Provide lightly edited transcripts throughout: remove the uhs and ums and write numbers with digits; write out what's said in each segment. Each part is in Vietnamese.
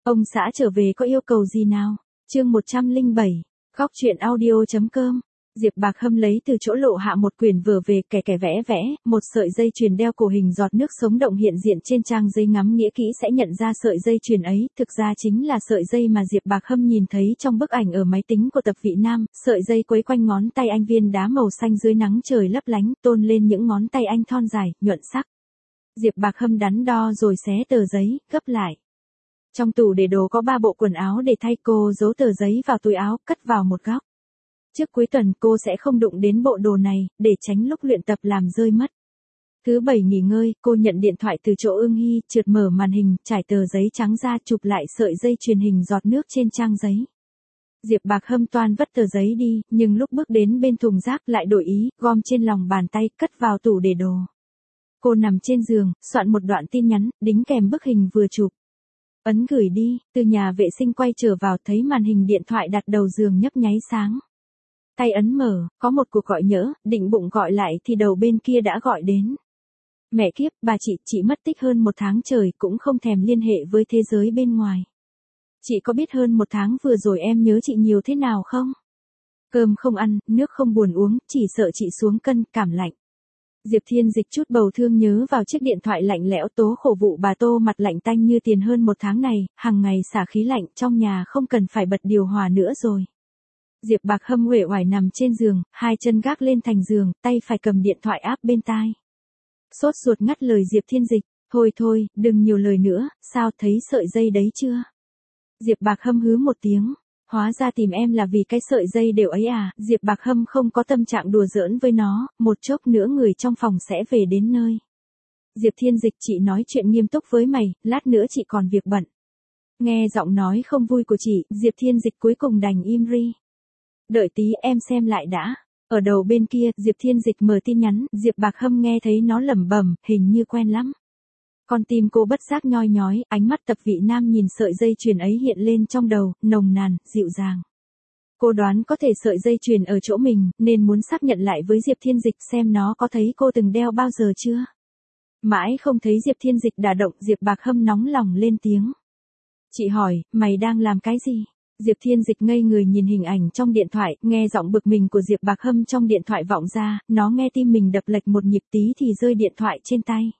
Ông xã trở về có yêu cầu gì nào? Chương 107, Góc truyện audio.com. Diệp Bạc Hâm lấy từ chỗ lộ hạ một quyển vở về, kẻ vẽ vẽ, một sợi dây chuyền đeo cổ hình giọt nước sống động hiện diện trên trang giấy, ngắm nghĩa kỹ sẽ nhận ra sợi dây chuyền ấy, thực ra chính là sợi dây mà Diệp Bạc Hâm nhìn thấy trong bức ảnh ở máy tính của Tập Vị Nam, sợi dây quấy quanh ngón tay anh, viên đá màu xanh dưới nắng trời lấp lánh, tôn lên những ngón tay anh thon dài, nhuận sắc. Diệp Bạc Hâm đắn đo rồi xé tờ giấy, gấp lại. Trong tủ để đồ có 3 bộ quần áo để thay, cô giấu tờ giấy vào túi áo, cất vào một góc. Trước cuối tuần cô sẽ không đụng đến bộ đồ này, để tránh lúc luyện tập làm rơi mất. Thứ 7 nghỉ ngơi, cô nhận điện thoại từ chỗ Ưng Hy, trượt mở màn hình, trải tờ giấy trắng ra, chụp lại sợi dây chuyền hình giọt nước trên trang giấy. Diệp Bạc Hâm toan vứt tờ giấy đi, nhưng lúc bước đến bên thùng rác lại đổi ý, gom trên lòng bàn tay, cất vào tủ để đồ. Cô nằm trên giường, soạn một đoạn tin nhắn, đính kèm bức hình vừa chụp. Ấn gửi đi, từ nhà vệ sinh quay trở vào thấy màn hình điện thoại đặt đầu giường nhấp nháy sáng. Tay ấn mở, có một cuộc gọi nhỡ, định bụng gọi lại thì đầu bên kia đã gọi đến. Mẹ kiếp, bà chị mất tích hơn 1 tháng trời cũng không thèm liên hệ với thế giới bên ngoài. Chị có biết hơn 1 tháng vừa rồi em nhớ chị nhiều thế nào không? Cơm không ăn, nước không buồn uống, chỉ sợ chị xuống cân, cảm lạnh. Diệp Thiên Dịch chút bầu thương nhớ vào chiếc điện thoại lạnh lẽo, tố khổ vụ bà Tô mặt lạnh tanh như tiền hơn 1 tháng này, hàng ngày xả khí lạnh, trong nhà không cần phải bật điều hòa nữa rồi. Diệp Bạc Hâm uể oải nằm trên giường, 2 chân gác lên thành giường, tay phải cầm điện thoại áp bên tai. Sốt ruột ngắt lời Diệp Thiên Dịch, thôi, đừng nhiều lời nữa, sao, thấy sợi dây đấy chưa? Diệp Bạc Hâm hứ một tiếng, hóa ra tìm em là vì cái sợi dây đều ấy à? Diệp Bạc Hâm không có tâm trạng đùa giỡn với nó, một chốc nữa người trong phòng sẽ về đến nơi. Diệp Thiên Dịch, chị nói chuyện nghiêm túc với mày, lát nữa chị còn việc bận. Nghe giọng nói không vui của chị, Diệp Thiên Dịch cuối cùng đành im ri. Đợi tí em xem lại đã. Ở đầu bên kia, Diệp Thiên Dịch mở tin nhắn, Diệp Bạc Hâm nghe thấy nó lẩm bẩm, hình như quen lắm. Con tim cô bất giác nhoi nhói, ánh mắt Tập Vị Nam nhìn sợi dây chuyền ấy hiện lên trong đầu, nồng nàn, dịu dàng. Cô đoán có thể sợi dây chuyền ở chỗ mình, nên muốn xác nhận lại với Diệp Thiên Dịch xem nó có thấy cô từng đeo bao giờ chưa. Mãi không thấy Diệp Thiên Dịch đả động, Diệp Bạc Hâm nóng lòng lên tiếng. Chị hỏi, mày đang làm cái gì? Diệp Thiên Dịch ngây người nhìn hình ảnh trong điện thoại, nghe giọng bực mình của Diệp Bạc Hâm trong điện thoại vọng ra, nó nghe tim mình đập lệch một nhịp tí thì rơi điện thoại trên tay.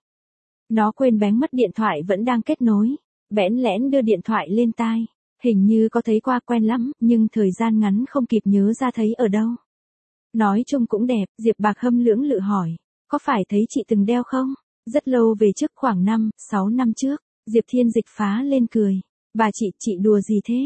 Nó quên bén mất điện thoại vẫn đang kết nối, bẽn lẽn đưa điện thoại lên tai. Hình như có thấy qua quen lắm, nhưng thời gian ngắn không kịp nhớ ra thấy ở đâu. Nói chung cũng đẹp, Diệp Bạc Hâm lưỡng lự hỏi, có phải thấy chị từng đeo không? Rất lâu về trước, khoảng 5-6 năm trước. Diệp Thiên Dịch phá lên cười. Bà chị đùa gì thế?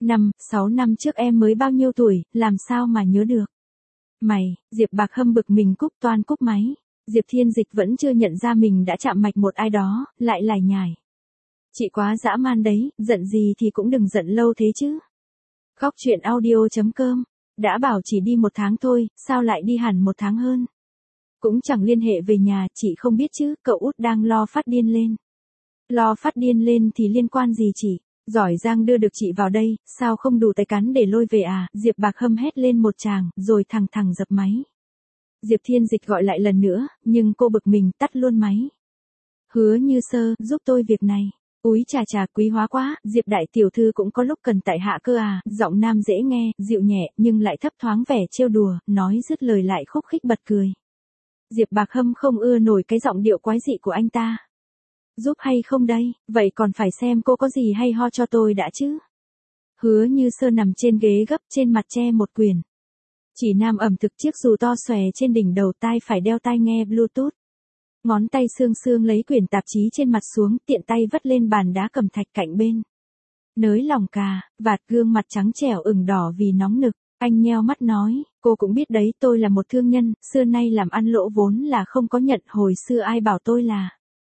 5-6 năm trước em mới bao nhiêu tuổi, làm sao mà nhớ được? Mày, Diệp Bạc Hâm bực mình cúp máy. Diệp Thiên Dịch vẫn chưa nhận ra mình đã chạm mạch một ai đó, lại lải nhải. Chị quá dã man đấy, giận gì thì cũng đừng giận lâu thế chứ. Góc truyện audio.com. Đã bảo chỉ đi 1 tháng thôi, sao lại đi hẳn 1 tháng hơn? Cũng chẳng liên hệ về nhà, chị không biết chứ, cậu út đang lo phát điên lên. Lo phát điên lên thì liên quan gì chị? Giỏi giang đưa được chị vào đây, sao không đủ tay cắn để lôi về à? Diệp Bạc Hâm hét lên một tràng, rồi thằng dập máy. Diệp Thiên Dịch gọi lại lần nữa, nhưng cô bực mình tắt luôn máy. Hứa Như Sơ, giúp tôi việc này. Úi chà, quý hóa quá, Diệp đại tiểu thư cũng có lúc cần tại hạ cơ à? Giọng nam dễ nghe, dịu nhẹ, nhưng lại thấp thoáng vẻ trêu đùa, nói dứt lời lại khúc khích bật cười. Diệp Bạc Hâm không ưa nổi cái giọng điệu quái dị của anh ta. Giúp hay không đây, vậy còn phải xem cô có gì hay ho cho tôi đã chứ. Hứa Như Sơ nằm trên ghế gấp, trên mặt che một quyển. Chỉ nam ẩm thực, chiếc dù to xòe trên đỉnh đầu, tai phải đeo tai nghe Bluetooth. Ngón tay sương lấy quyển tạp chí trên mặt xuống, tiện tay vất lên bàn đá cẩm thạch cạnh bên. Nới lòng cà, vạt, gương mặt trắng trẻo ửng đỏ vì nóng nực. Anh nheo mắt nói, cô cũng biết đấy, tôi là một thương nhân, xưa nay làm ăn lỗ vốn là không có nhận, hồi xưa ai bảo tôi là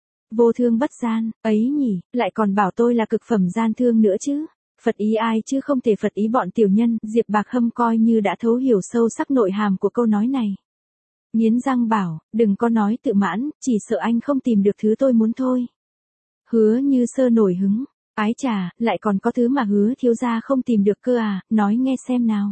vô thương bất gian, ấy nhỉ, lại còn bảo tôi là cực phẩm gian thương nữa chứ. Phật ý ai chứ không thể phật ý bọn tiểu nhân. Diệp Bạc Hâm coi như đã thấu hiểu sâu sắc nội hàm của câu nói này. Nghiến răng bảo, đừng có nói tự mãn, chỉ sợ anh không tìm được thứ tôi muốn thôi. Hứa Như Sơ nổi hứng, ái chà, lại còn có thứ mà Hứa thiếu gia không tìm được cơ à, nói nghe xem nào.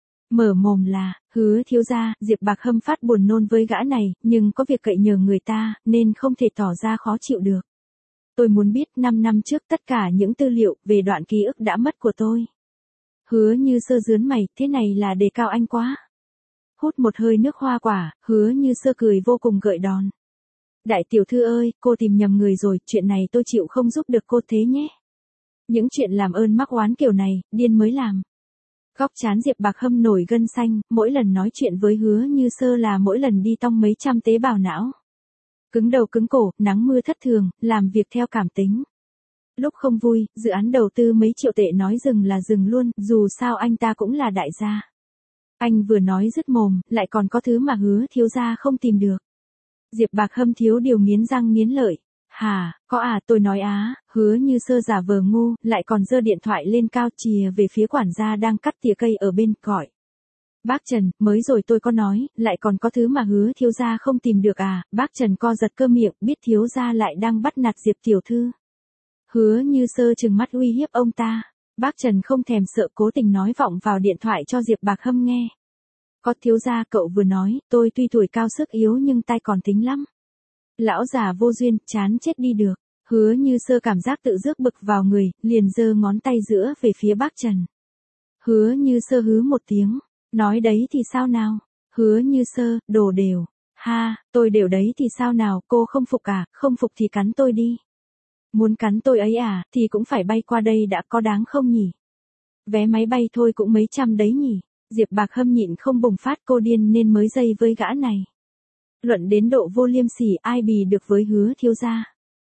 Mở mồm là, Hứa thiếu gia. Diệp Bạc Hâm phát buồn nôn với gã này, nhưng có việc cậy nhờ người ta, nên không thể tỏ ra khó chịu được. Tôi muốn biết 5 năm trước tất cả những tư liệu về đoạn ký ức đã mất của tôi. Hứa Như Sơ rướn mày, thế này là đề cao anh quá. Hút một hơi nước hoa quả, Hứa Như Sơ cười vô cùng gợi đòn. Đại tiểu thư ơi, cô tìm nhầm người rồi, chuyện này tôi chịu không giúp được cô thế nhé. Những chuyện làm ơn mắc oán kiểu này, điên mới làm. Góc trán Diệp Bạc Hâm nổi gân xanh, mỗi lần nói chuyện với Hứa Như Sơ là mỗi lần đi tong mấy trăm tế bào não. Cứng đầu cứng cổ, nắng mưa thất thường, làm việc theo cảm tính. Lúc không vui, dự án đầu tư mấy triệu tệ nói dừng là dừng luôn, dù sao anh ta cũng là đại gia. Anh vừa nói dứt mồm, lại còn có thứ mà Hứa thiếu gia không tìm được. Diệp Bạc Hâm thiếu điều nghiến răng nghiến lợi. Hà, có à, tôi nói á, Hứa Như Sơ giả vờ ngu, lại còn giơ điện thoại lên cao chìa về phía quản gia đang cắt tỉa cây ở bên, gọi. Bác Trần, mới rồi tôi có nói, lại còn có thứ mà Hứa thiếu gia không tìm được à, bác Trần co giật cơ miệng, biết thiếu gia lại đang bắt nạt Diệp tiểu thư. Hứa Như Sơ trừng mắt uy hiếp ông ta, bác Trần không thèm sợ cố tình nói vọng vào điện thoại cho Diệp Bạc Hâm nghe. Có thiếu gia cậu vừa nói, tôi tuy tuổi cao sức yếu nhưng tai còn tính lắm. Lão già vô duyên, chán chết đi được. Hứa Như Sơ cảm giác tự rước bực vào người, liền giơ ngón tay giữa về phía bác Trần. Hứa Như Sơ hứ một tiếng, nói đấy thì sao nào? Hứa Như Sơ, đồ đều. Ha, tôi đều đấy thì sao nào, cô không phục à, không phục thì cắn tôi đi. Muốn cắn tôi ấy à, thì cũng phải bay qua đây đã, có đáng không nhỉ? Vé máy bay thôi cũng mấy trăm đấy nhỉ? Diệp Bạc Hâm nhịn không bùng phát, cô điên nên mới dây với gã này. Luận đến độ vô liêm sỉ, ai bì được với Hứa thiếu gia?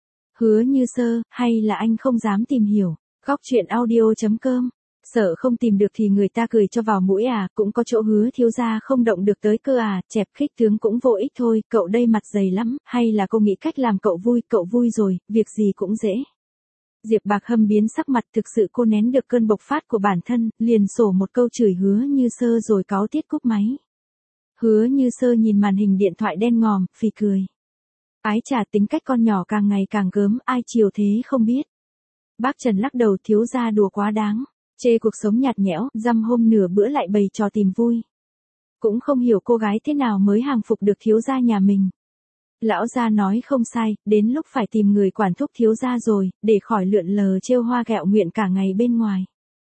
Hứa Như Sơ, hay là anh không dám tìm hiểu? Góc truyện audio.com. Sợ không tìm được thì người ta cười cho vào mũi à, cũng có chỗ Hứa thiếu gia không động được tới cơ à, chẹp khích tướng cũng vô ích thôi, cậu đây mặt dày lắm, hay là cô nghĩ cách làm cậu vui rồi, việc gì cũng dễ. Diệp Bạc Hâm biến sắc mặt, thực sự cô nén được cơn bộc phát của bản thân, liền sổ một câu chửi Hứa Như Sơ rồi cáu tiết cúp máy. Hứa Như Sơ nhìn màn hình điện thoại đen ngòm, phì cười. Ái chà, tính cách con nhỏ càng ngày càng gớm, ai chiều thế không biết. Bác Trần lắc đầu, thiếu gia đùa quá đáng. Chê cuộc sống nhạt nhẽo, dăm hôm nửa bữa lại bày trò tìm vui. Cũng không hiểu cô gái thế nào mới hàng phục được thiếu gia nhà mình. Lão gia nói không sai, đến lúc phải tìm người quản thúc thiếu gia rồi, để khỏi lượn lờ trêu hoa ghẹo nguyện cả ngày bên ngoài.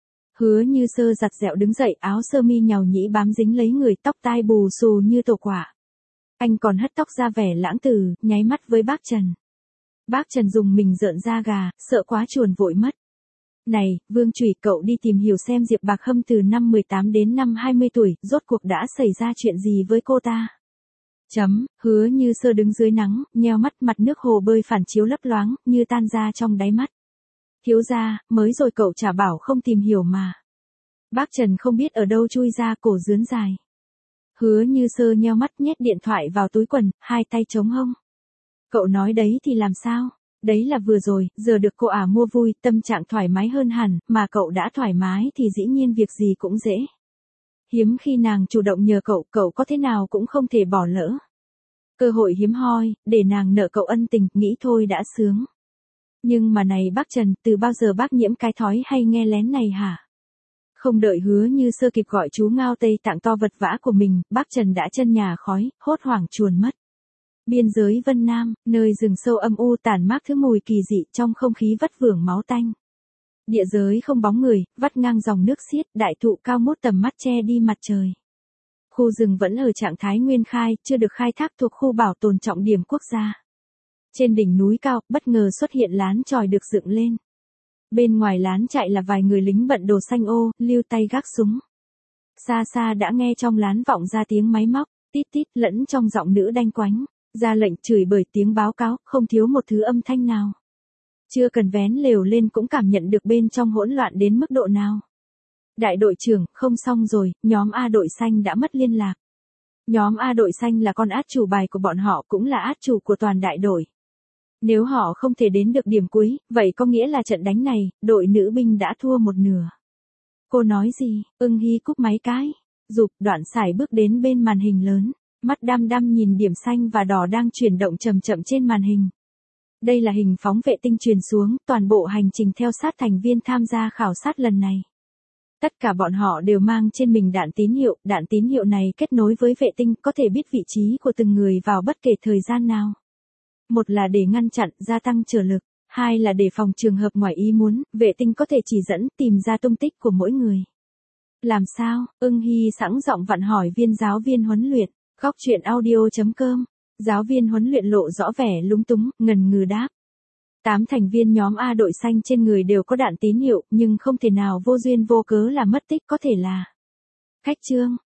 Hứa Như Sơ giặt dẹo đứng dậy, áo sơ mi nhàu nhĩ bám dính lấy người, tóc tai bù xù như tổ quả. Anh còn hất tóc ra vẻ lãng tử, nháy mắt với bác Trần. Bác Trần dùng mình rợn da gà, sợ quá chuồn vội mất. Này, Vương Chủy, cậu đi tìm hiểu xem Diệp Bạc Hâm từ năm 18 đến năm 20 tuổi, rốt cuộc đã xảy ra chuyện gì với cô ta. Hứa Như Sơ đứng dưới nắng, nheo mắt, mặt nước hồ bơi phản chiếu lấp loáng, như tan ra trong đáy mắt. Thiếu gia, mới rồi cậu chả bảo không tìm hiểu mà. Bác Trần không biết ở đâu chui ra, cổ rướn dài. Hứa Như Sơ nheo mắt, nhét điện thoại vào túi quần, hai tay chống hông. Cậu nói đấy thì làm sao? Đấy là vừa rồi, giờ được cô ả mua vui, tâm trạng thoải mái hơn hẳn, mà cậu đã thoải mái thì dĩ nhiên việc gì cũng dễ. Hiếm khi nàng chủ động nhờ cậu, cậu có thế nào cũng không thể bỏ lỡ. Cơ hội hiếm hoi, để nàng nợ cậu ân tình, nghĩ thôi đã sướng. Nhưng mà này bác Trần, từ bao giờ bác nhiễm cái thói hay nghe lén này hả? Không đợi Hứa Như Sơ kịp gọi chú Ngao Tây Tạng to vật vã của mình, bác Trần đã chân nhà khói, hốt hoảng chuồn mất. Biên giới Vân Nam, nơi rừng sâu âm u tản mát thứ mùi kỳ dị trong không khí vắt vưởng máu tanh. Địa giới không bóng người, vắt ngang dòng nước xiết, đại thụ cao mốt tầm mắt che đi mặt trời. Khu rừng vẫn ở trạng thái nguyên khai, chưa được khai thác, thuộc khu bảo tồn trọng điểm quốc gia. Trên đỉnh núi cao, bất ngờ xuất hiện lán chòi được dựng lên. Bên ngoài lán chạy là vài người lính bận đồ xanh ô, lưu tay gác súng. Xa xa đã nghe trong lán vọng ra tiếng máy móc, tít tít, lẫn trong giọng nữ đanh quánh, ra lệnh chửi bới, tiếng báo cáo, không thiếu một thứ âm thanh nào. Chưa cần vén lều lên cũng cảm nhận được bên trong hỗn loạn đến mức độ nào. Đại đội trưởng, không xong rồi, nhóm A đội xanh đã mất liên lạc. Nhóm A đội xanh là con át chủ bài của bọn họ, cũng là át chủ của toàn đại đội. Nếu họ không thể đến được điểm cuối, vậy có nghĩa là trận đánh này, đội nữ binh đã thua một nửa. Cô nói gì? Ưng Hy cúp máy cái. Dục Đoạn Sải bước đến bên màn hình lớn, mắt đăm đăm nhìn điểm xanh và đỏ đang chuyển động chậm chậm trên màn hình. Đây là hình phóng vệ tinh truyền xuống, toàn bộ hành trình theo sát thành viên tham gia khảo sát lần này. Tất cả bọn họ đều mang trên mình đạn tín hiệu này kết nối với vệ tinh, có thể biết vị trí của từng người vào bất kể thời gian nào. Một là để ngăn chặn, gia tăng trở lực. Hai là để phòng trường hợp ngoài ý muốn, vệ tinh có thể chỉ dẫn tìm ra tung tích của mỗi người. Làm sao? Ưng Hy sẵn giọng vặn hỏi viên giáo viên huấn luyện. Góc truyện audio.com. Giáo viên huấn luyện lộ rõ vẻ lúng túng, ngần ngừ đáp. 8 thành viên nhóm A đội xanh trên người đều có đạn tín hiệu, nhưng không thể nào vô duyên vô cớ là mất tích, có thể là khách Trương.